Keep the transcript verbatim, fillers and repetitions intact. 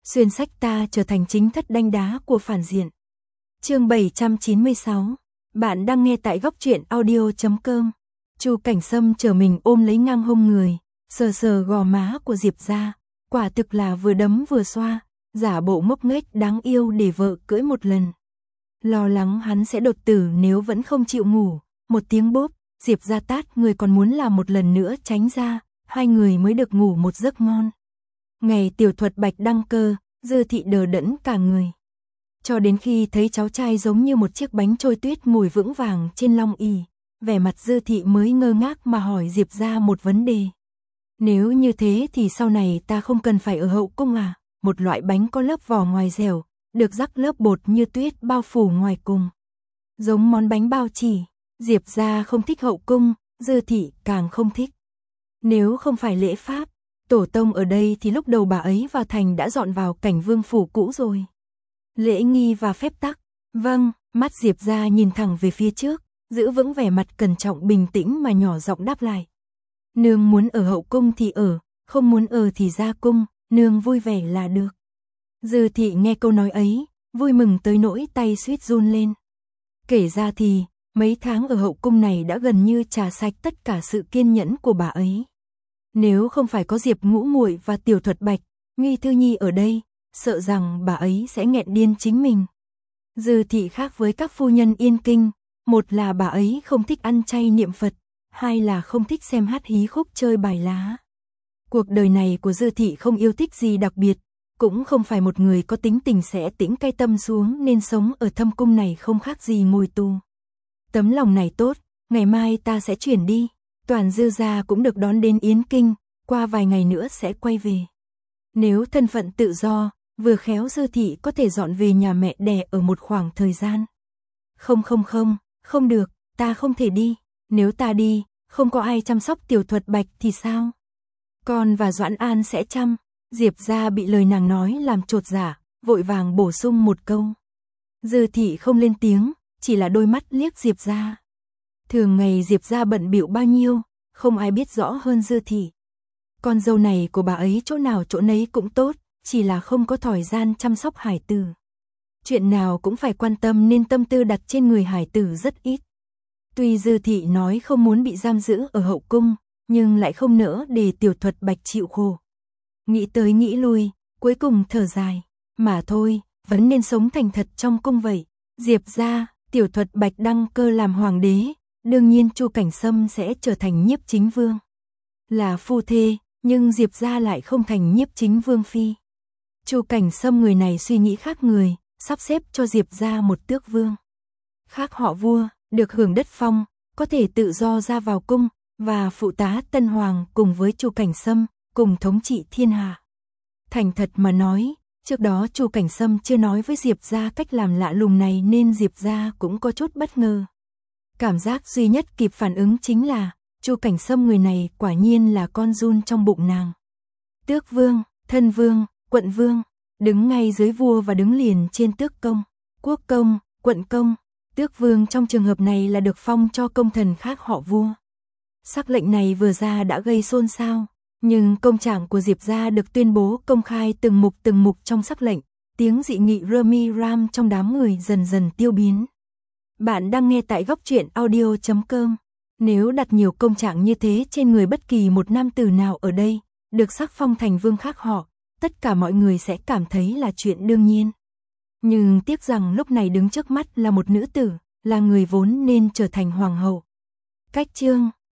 xuyên sách ta trở thành chính thất đanh đá của phản diện. Chương bảy trăm chín mươi sáu. Bạn đang nghe tại góc truyện audio chấm com. Chu Cảnh Sâm chờ mình ôm lấy ngang hông người, sờ sờ gò má của Diệp Gia, quả thực là vừa đấm vừa xoa, giả bộ ngốc nghếch đáng yêu để vợ cưỡi một lần. Lo lắng hắn sẽ đột tử nếu vẫn không chịu ngủ, một tiếng bốp, Diệp Gia tát người còn muốn làm một lần nữa tránh ra, hai người mới được ngủ một giấc ngon. Ngày tiểu thuật bạch đăng cơ, Dư Thị đờ đẫn cả người. Cho đến khi thấy cháu trai giống như một chiếc bánh trôi tuyết ngồi vững vàng trên long ỷ, vẻ mặt Dư Thị mới ngơ ngác mà hỏi Diệp Gia một vấn đề. Nếu như thế thì sau này ta không cần phải ở hậu cung à? Một loại bánh có lớp vỏ ngoài dẻo, được rắc lớp bột như tuyết bao phủ ngoài cùng. Giống món bánh bao chỉ, Diệp Gia không thích hậu cung, Dư Thị càng không thích. Nếu không phải lễ pháp, tổ tông ở đây thì lúc đầu bà ấy vào thành đã dọn vào cảnh vương phủ cũ rồi. Lễ nghi và phép tắc, vâng, mắt Diệp Gia nhìn thẳng về phía trước, giữ vững vẻ mặt cẩn trọng bình tĩnh mà nhỏ giọng đáp lại. Nương muốn ở hậu cung thì ở, không muốn ở thì ra cung, nương vui vẻ là được. Dư Thị nghe câu nói ấy, vui mừng tới nỗi tay suýt run lên. Kể ra thì, mấy tháng ở hậu cung này đã gần như trà sạch tất cả sự kiên nhẫn của bà ấy. Nếu không phải có Diệp Ngũ Muội và Tiểu Thuật Bạch, Nghi Thư Nhi ở đây, sợ rằng bà ấy sẽ nghẹn điên chính mình. Dư Thị khác với các phu nhân yên kinh, một là bà ấy không thích ăn chay niệm Phật, hai là không thích xem hát hí khúc chơi bài lá. Cuộc đời này của Dư Thị không yêu thích gì đặc biệt, cũng không phải một người có tính tình sẽ tĩnh cay tâm xuống nên sống ở thâm cung này không khác gì ngồi tù. Tấm lòng này tốt, ngày mai ta sẽ chuyển đi, toàn Dư gia cũng được đón đến Yến Kinh, qua vài ngày nữa sẽ quay về. Nếu thân phận tự do, vừa khéo Dư Thị có thể dọn về nhà mẹ đẻ ở một khoảng thời gian. Không không không, không được, ta không thể đi, nếu ta đi, không có ai chăm sóc Tiểu Thuật Bạch thì sao? Con và Doãn An sẽ chăm. Diệp Gia bị lời nàng nói làm chột dạ, vội vàng bổ sung một câu. Dư Thị không lên tiếng, chỉ là đôi mắt liếc Diệp Gia. Thường ngày Diệp Gia bận bịu bao nhiêu, không ai biết rõ hơn Dư Thị. Con dâu này của bà ấy chỗ nào chỗ nấy cũng tốt, chỉ là không có thời gian chăm sóc hải tử. Chuyện nào cũng phải quan tâm nên tâm tư đặt trên người hải tử rất ít. Tuy Dư Thị nói không muốn bị giam giữ ở hậu cung, nhưng lại không nỡ để Tiểu Thuật Bạch chịu khổ. Nghĩ tới nghĩ lui, cuối cùng thở dài, mà thôi, vẫn nên sống thành thật trong cung vậy. Diệp Gia, Tiểu Thuật Bạch đăng cơ làm hoàng đế, đương nhiên Chu Cảnh Sâm sẽ trở thành nhiếp chính vương. Là phu thê, nhưng Diệp Gia lại không thành nhiếp chính vương phi. Chu Cảnh Sâm người này suy nghĩ khác người, sắp xếp cho Diệp Gia một tước vương. Khác họ vua, được hưởng đất phong, có thể tự do ra vào cung, và phụ tá Tân Hoàng cùng với Chu Cảnh Sâm, cùng thống trị thiên hạ. Thành thật mà nói, trước đó Chu Cảnh Sâm chưa nói với Diệp Gia cách làm lạ lùng này nên Diệp Gia cũng có chút bất ngờ. Cảm giác duy nhất kịp phản ứng chính là, Chu Cảnh Sâm người này quả nhiên là con giun trong bụng nàng. Tước vương, thân vương, quận vương, đứng ngay dưới vua và đứng liền trên tước công, quốc công, quận công. Tước vương trong trường hợp này là được phong cho công thần khác họ vua. Sắc lệnh này vừa ra đã gây xôn xao, nhưng công trạng của Diệp Gia được tuyên bố công khai từng mục từng mục trong sắc lệnh, tiếng dị nghị rami ram trong đám người dần dần tiêu biến. Bạn đang nghe tại góc truyện audio chấm com. Nếu đặt nhiều công trạng như thế trên người bất kỳ một nam tử nào ở đây, được sắc phong thành vương khác họ, tất cả mọi người sẽ cảm thấy là chuyện đương nhiên. Nhưng tiếc rằng lúc này đứng trước mắt là một nữ tử, là người vốn nên trở thành hoàng hậu. Cách chương